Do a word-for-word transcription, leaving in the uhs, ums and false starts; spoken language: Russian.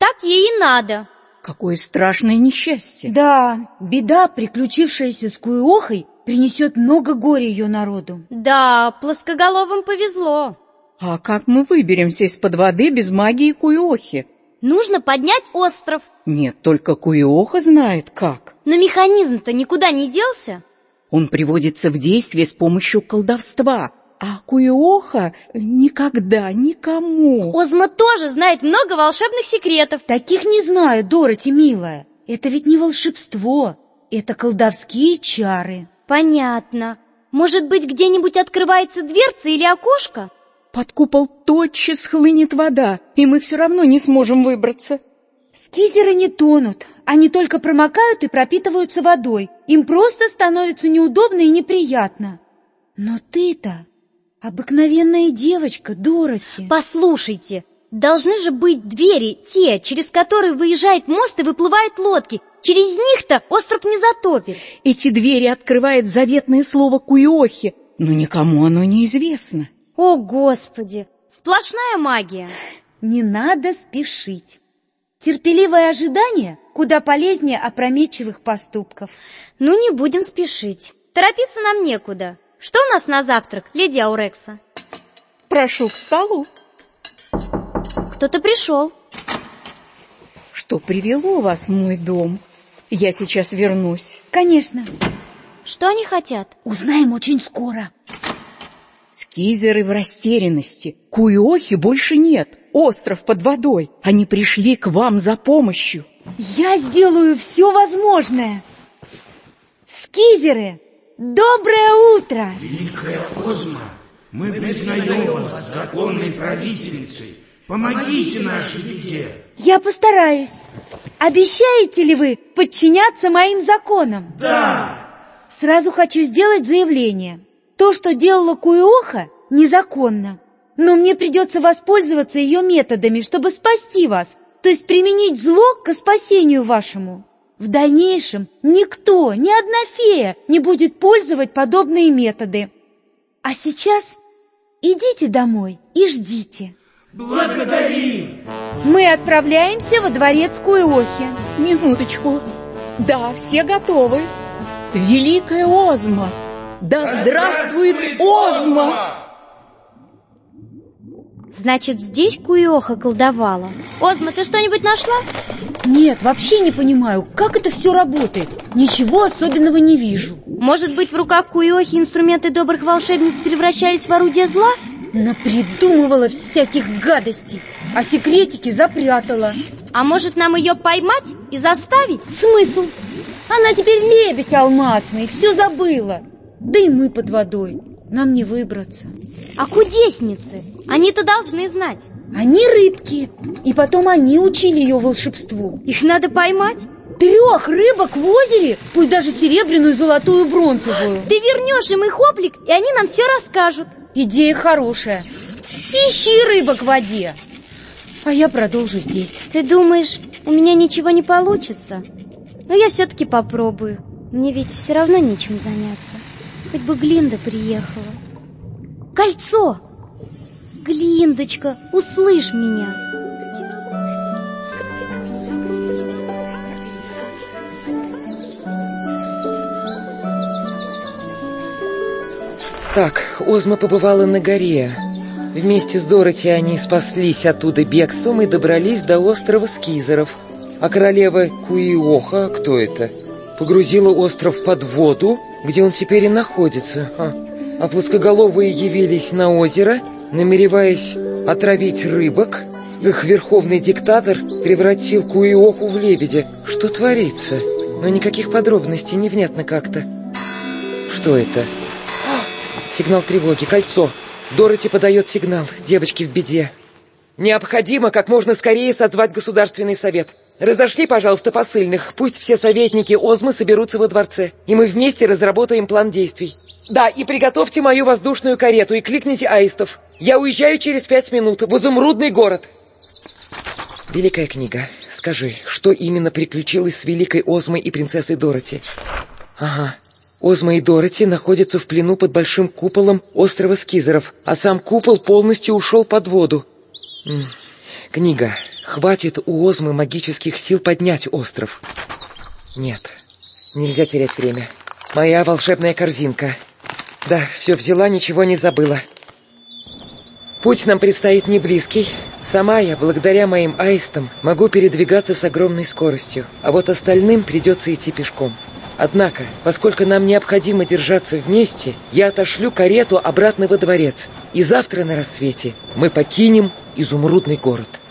Так ей и надо. Какое страшное несчастье. Да, беда, приключившаяся с Куиохой, принесет много горя ее народу. Да, плоскоголовым повезло. А как мы выберемся из-под воды без магии Куиохи? Нужно поднять остров. Нет, только Куиоха знает как. Но механизм-то никуда не делся. Он приводится в действие с помощью колдовства, а Куиоха никогда никому. Озма тоже знает много волшебных секретов. Таких не знаю, Дороти, милая. Это ведь не волшебство, это колдовские чары. Понятно. Может быть, где-нибудь открывается дверца или окошко? Под купол тотчас хлынет вода, и мы все равно не сможем выбраться. Скизеры не тонут, они только промокают и пропитываются водой. Им просто становится неудобно и неприятно. Но ты-то обыкновенная девочка, Дороти. Послушайте, должны же быть двери, те, через которые выезжает мост и выплывают лодки. Через них-то остров не затопит. Эти двери открывает заветное слово Куиохи, но никому оно не известно. О, Господи! Сплошная магия. Не надо спешить. Терпеливое ожидание куда полезнее опрометчивых поступков. Ну, не будем спешить. Торопиться нам некуда. Что у нас на завтрак, леди Аурекса? Прошу к столу. Кто-то пришел. Что привело вас в мой дом? Я сейчас вернусь. Конечно. Что они хотят? Узнаем очень скоро. Скизеры в растерянности. Куиохи больше нет. Остров под водой. Они пришли к вам за помощью. Я сделаю все возможное. Скизеры, доброе утро! Великая Озма, мы признаем вас законной правительницей. Помогите нашей беде. Я постараюсь. Обещаете ли вы подчиняться моим законам? Да. Сразу хочу сделать заявление. То, что делала Куиоха, незаконно. Но мне придется воспользоваться ее методами, чтобы спасти вас, то есть применить зло ко спасению вашему. В дальнейшем никто, ни одна фея не будет пользовать подобные методы. А сейчас идите домой и ждите. Благодарим! Мы отправляемся во дворец Куиохи. Минуточку. Да, все готовы. Великая Озма! Да здравствует Озма! Значит, здесь Куиоха колдовала. Озма, ты что-нибудь нашла? Нет, вообще не понимаю, как это все работает. Ничего особенного не вижу. Может быть, в руках Куиохи инструменты добрых волшебниц превращались в орудие зла? Напридумывала всяких гадостей, а секретики запрятала. А может, нам ее поймать и заставить? Смысл? Она теперь лебедь алмазный, все забыла. Да и мы под водой, нам не выбраться. А кудесницы? Они-то должны знать. Они рыбки, и потом они учили ее волшебству. Их надо поймать? Трех рыбок в озере, пусть даже серебряную, золотую, бронзовую. Ты вернешь им их облик, и они нам все расскажут. Идея хорошая. Ищи рыбок в воде. А я продолжу здесь. Ты думаешь, у меня ничего не получится? Но я все-таки попробую. Мне ведь все равно нечем заняться. Хоть бы Глинда приехала. Кольцо! Глиндочка, услышь меня. Так, Озма побывала на горе. Вместе с Дороти они спаслись оттуда бегством и добрались до острова Скизеров. А королева Куиоха, кто это, погрузила остров под воду, где он теперь и находится. А, а плоскоголовые явились на озеро, намереваясь отравить рыбок. Их верховный диктатор превратил Куиоху в лебедя. Что творится? Но никаких подробностей, невнятно как-то. Что это? Сигнал тревоги, кольцо. Дороти подает сигнал, девочки в беде. Необходимо как можно скорее созвать Государственный совет. Разошли, пожалуйста, посыльных. Пусть все советники Озмы соберутся во дворце, и мы вместе разработаем план действий. Да, и приготовьте мою воздушную карету и кликните аистов. Я уезжаю через пять минут в изумрудный город. Великая книга, скажи, что именно приключилось с великой Озмой и принцессой Дороти? Ага. Озма и Дороти находятся в плену под большим куполом острова Скизеров, а сам купол полностью ушел под воду. М-м. Книга, хватит у Озмы магических сил поднять остров? Нет, нельзя терять время. Моя волшебная корзинка. Да, все взяла, ничего не забыла. Путь нам предстоит не близкий. Сама я, благодаря моим аистам, могу передвигаться с огромной скоростью, а вот остальным придется идти пешком. Однако, поскольку нам необходимо держаться вместе, я отошлю карету обратно во дворец, и завтра на рассвете мы покинем изумрудный город.